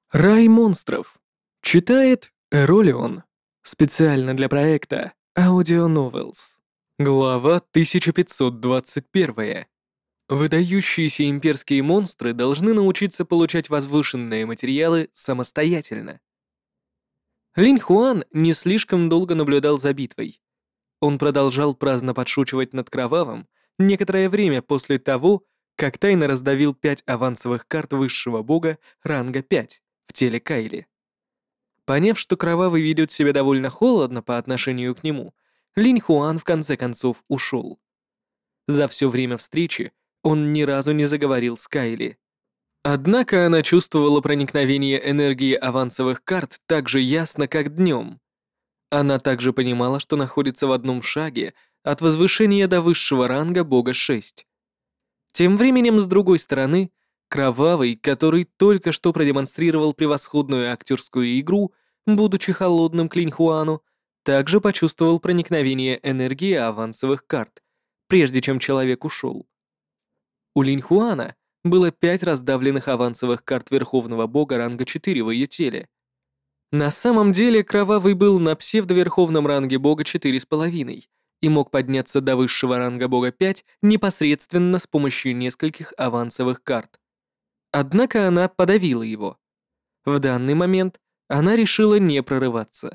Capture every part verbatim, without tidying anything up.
Рай монстров. Читает Эролион. Специально для проекта Audio Novels. Глава тысяча пятьсот двадцать один. Выдающиеся имперские монстры должны научиться получать возвышенные материалы самостоятельно. Линь Хуан не слишком долго наблюдал за битвой. Он продолжал праздно подшучивать над Кровавым некоторое время после того, как тайно раздавил пять авансовых карт высшего бога ранга пять в теле Кайли. Поняв, что Кровавый ведет себя довольно холодно по отношению к нему, Линь Хуан в конце концов ушел. За все время встречи он ни разу не заговорил с Кайли. Однако она чувствовала проникновение энергии авансовых карт так же ясно, как днем. Она также понимала, что находится в одном шаге от возвышения до высшего ранга бога шесть. Тем временем, с другой стороны, Кровавый, который только что продемонстрировал превосходную актерскую игру, будучи холодным к Линьхуану, также почувствовал проникновение энергии авансовых карт, прежде чем человек ушел. У Линьхуана было пять раздавленных авансовых карт Верховного Бога ранга четыре в ее теле. На самом деле, Кровавый был на псевдоверховном ранге Бога четыре с половиной и мог подняться до высшего ранга Бога пять непосредственно с помощью нескольких авансовых карт. Однако она подавила его. В данный момент она решила не прорываться.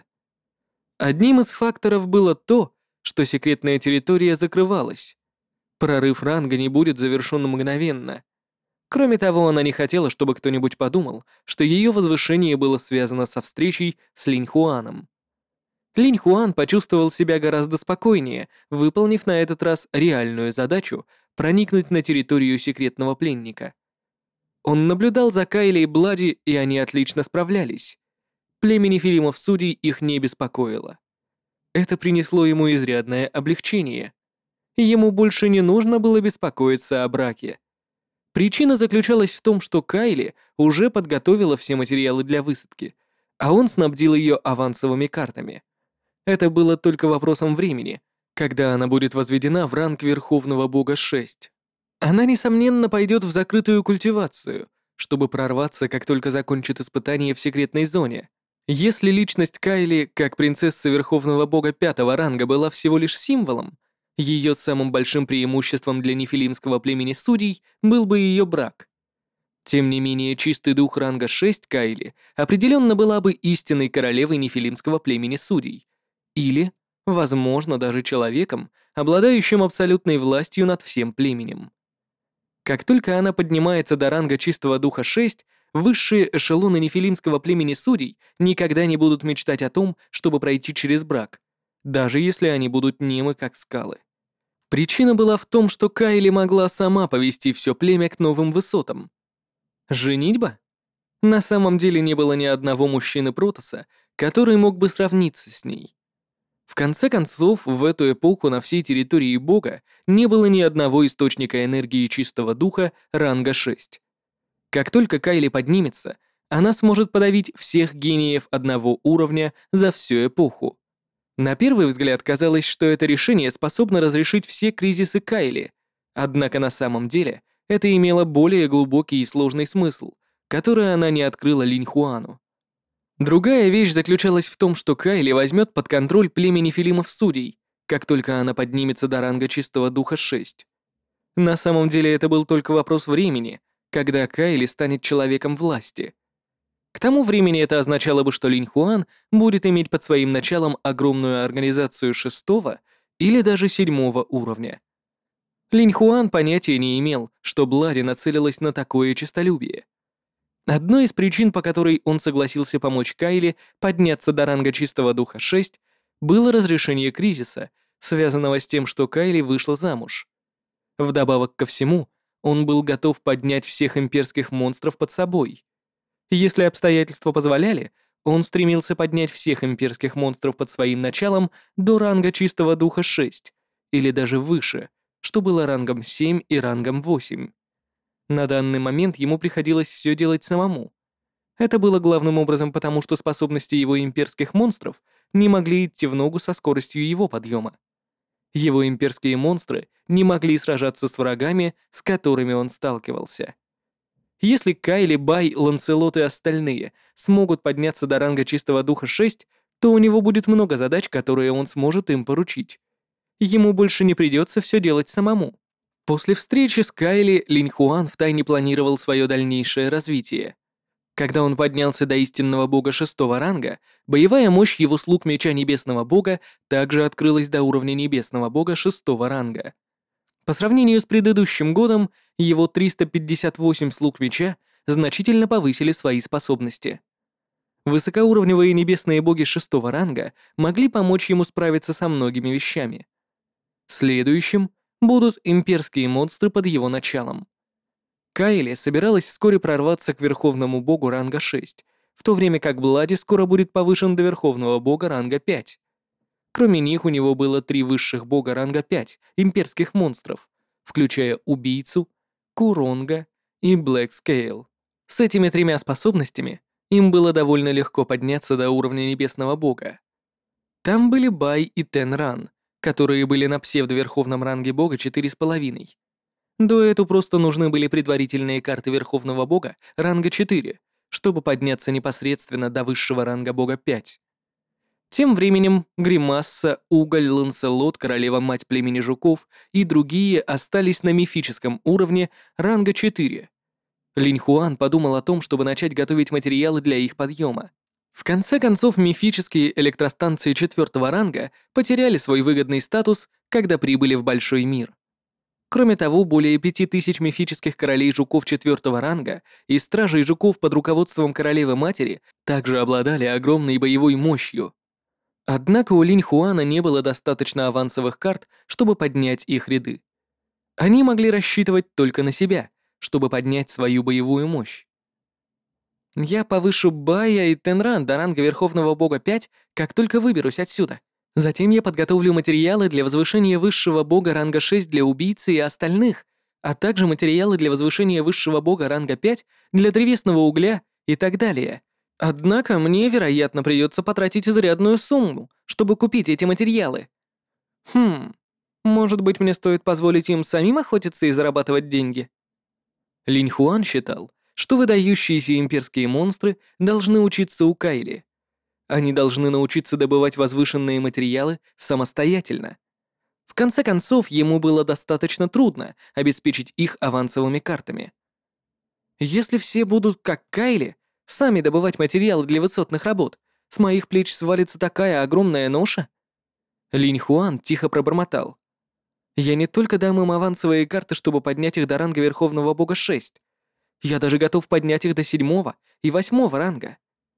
Одним из факторов было то, что секретная территория закрывалась. Прорыв ранга не будет завершен мгновенно. Кроме того, она не хотела, чтобы кто-нибудь подумал, что ее возвышение было связано со встречей с Линьхуаном. Линьхуан почувствовал себя гораздо спокойнее, выполнив на этот раз реальную задачу проникнуть на территорию секретного пленника. Он наблюдал за Кайли и Блади, и они отлично справлялись. Племя нефилимов-судей их не беспокоило. Это принесло ему изрядное облегчение. Ему больше не нужно было беспокоиться о браке. Причина заключалась в том, что Кайли уже подготовила все материалы для высадки, а он снабдил ее авансовыми картами. Это было только вопросом времени, когда она будет возведена в ранг Верховного Бога шесть. Она, несомненно, пойдет в закрытую культивацию, чтобы прорваться, как только закончит испытание в секретной зоне. Если личность Кайли, как принцесса Верховного Бога пятого ранга, была всего лишь символом, ее самым большим преимуществом для нефилимского племени судей был бы ее брак. Тем не менее, чистый дух ранга шесть Кайли определенно была бы истинной королевой нефилимского племени судей. Или, возможно, даже человеком, обладающим абсолютной властью над всем племенем. Как только она поднимается до ранга чистого духа шесть, высшие эшелоны нефилимского племени судей никогда не будут мечтать о том, чтобы пройти через брак, даже если они будут немы как скалы. Причина была в том, что Кайли могла сама повести все племя к новым высотам. Женитьба? На самом деле не было ни одного мужчины Протоса, который мог бы сравниться с ней. В конце концов, в эту эпоху на всей территории Бога не было ни одного источника энергии чистого духа ранга шесть. Как только Кайли поднимется, она сможет подавить всех гениев одного уровня за всю эпоху. На первый взгляд казалось, что это решение способно разрешить все кризисы Кайли, однако на самом деле это имело более глубокий и сложный смысл, который она не открыла Линьхуану. Другая вещь заключалась в том, что Кайли возьмет под контроль племя нефилимов-судей, как только она поднимется до ранга чистого духа шесть. На самом деле это был только вопрос времени, когда Кайли станет человеком власти. К тому времени это означало бы, что Линьхуан будет иметь под своим началом огромную организацию шестого или даже седьмого уровня. Линьхуан понятия не имел, что Блади нацелилась на такое честолюбие. Одной из причин, по которой он согласился помочь Кайли подняться до ранга чистого духа шесть, было разрешение кризиса, связанного с тем, что Кайли вышла замуж. Вдобавок ко всему, он был готов поднять всех имперских монстров под собой. Если обстоятельства позволяли, он стремился поднять всех имперских монстров под своим началом до ранга чистого духа шесть, или даже выше, что было рангом семь и рангом восемь. На данный момент ему приходилось все делать самому. Это было главным образом потому, что способности его имперских монстров не могли идти в ногу со скоростью его подъема. Его имперские монстры не могли сражаться с врагами, с которыми он сталкивался. Если Кайли, Бай, Ланселот и остальные смогут подняться до ранга чистого духа шесть, то у него будет много задач, которые он сможет им поручить. Ему больше не придется все делать самому. После встречи с Кайли Линь Хуан втайне планировал свое дальнейшее развитие. Когда он поднялся до истинного бога шестого ранга, боевая мощь его слуг меча небесного бога также открылась до уровня небесного бога шестого ранга. По сравнению с предыдущим годом, его триста пятьдесят восемь слуг меча значительно повысили свои способности. Высокоуровневые небесные боги шестого ранга могли помочь ему справиться со многими вещами. Следующим будут имперские монстры под его началом. Кайли собиралась вскоре прорваться к верховному богу ранга шесть, в то время как Блади скоро будет повышен до верховного бога ранга пять. Кроме них у него было три высших бога ранга пять имперских монстров, включая Убийцу, Куронга и Блэк Скейл. С этими тремя способностями им было довольно легко подняться до уровня небесного бога. Там были Бай и Тенран, которые были на псевдоверховном ранге бога четыре с половиной. Дуэту просто нужны были предварительные карты верховного бога ранга четыре, чтобы подняться непосредственно до высшего ранга бога пять. Тем временем Гримасса, Уголь, Ланселот, королева-мать племени жуков и другие остались на мифическом уровне ранга четыре. Линь Хуан подумал о том, чтобы начать готовить материалы для их подъема. В конце концов, мифические электростанции четвертого ранга потеряли свой выгодный статус, когда прибыли в большой мир. Кроме того, более пяти тысяч мифических королей жуков четвертого ранга и стражей жуков под руководством королевы-матери также обладали огромной боевой мощью. Однако у Линь Хуана не было достаточно авансовых карт, чтобы поднять их ряды. Они могли рассчитывать только на себя, чтобы поднять свою боевую мощь. «Я повышу Бая и Тенран до ранга Верховного Бога пять, как только выберусь отсюда. Затем я подготовлю материалы для возвышения Высшего Бога ранга шесть для Убийцы и остальных, а также материалы для возвышения Высшего Бога ранга пять для древесного угля и так далее. Однако мне, вероятно, придется потратить изрядную сумму, чтобы купить эти материалы. Хм, может быть, мне стоит позволить им самим охотиться и зарабатывать деньги?» Линь Хуан считал, что выдающиеся имперские монстры должны учиться у Кайли. Они должны научиться добывать возвышенные материалы самостоятельно. В конце концов, ему было достаточно трудно обеспечить их авансовыми картами. Если все будут, как Кайли, сами добывать материалы для высотных работ, с моих плеч свалится такая огромная ноша. Линь Хуан тихо пробормотал. Я не только дам им авансовые карты, чтобы поднять их до ранга Верховного Бога шесть. Я даже готов поднять их до седьмого и восьмого ранга.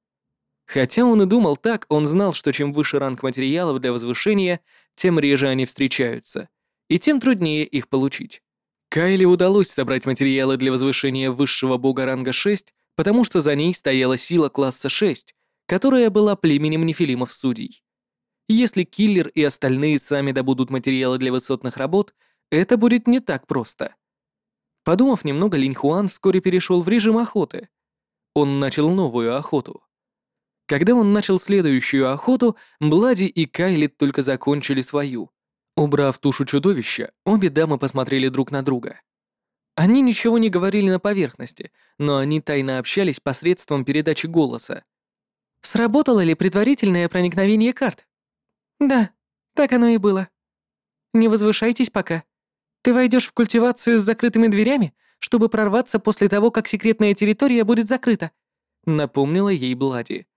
Хотя он и думал так, он знал, что чем выше ранг материалов для возвышения, тем реже они встречаются, и тем труднее их получить. Кайли удалось собрать материалы для возвышения высшего бога ранга шесть, потому что за ней стояла сила класса шесть, которая была племенем нефилимов-судей. Если Киллер и остальные сами добудут материалы для высотных работ, это будет не так просто. Подумав немного, Линь Хуан вскоре перешел в режим охоты. Он начал новую охоту. Когда он начал следующую охоту, Блади и Кайли только закончили свою. Убрав тушу чудовища, обе дамы посмотрели друг на друга. Они ничего не говорили на поверхности, но они тайно общались посредством передачи голоса. «Сработало ли предварительное проникновение карт?» «Да, так оно и было. Не возвышайтесь пока. Ты войдешь в культивацию с закрытыми дверями, чтобы прорваться после того, как секретная территория будет закрыта», напомнила ей Блади.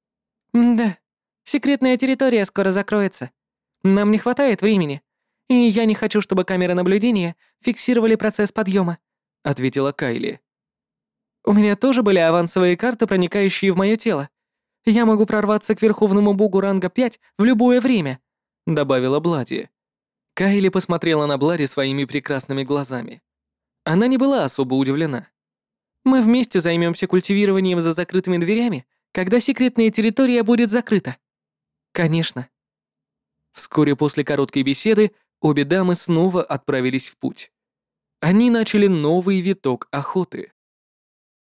«Да, секретная территория скоро закроется. Нам не хватает времени, и я не хочу, чтобы камеры наблюдения фиксировали процесс подъема», ответила Кайли. «У меня тоже были авансовые карты, проникающие в мое тело. Я могу прорваться к Верховному Богу ранга пять в любое время», добавила Блади. Кайли посмотрела на Блади своими прекрасными глазами. Она не была особо удивлена. «Мы вместе займемся культивированием за закрытыми дверями, когда секретная территория будет закрыта». «Конечно». Вскоре после короткой беседы обе дамы снова отправились в путь. Они начали новый виток охоты.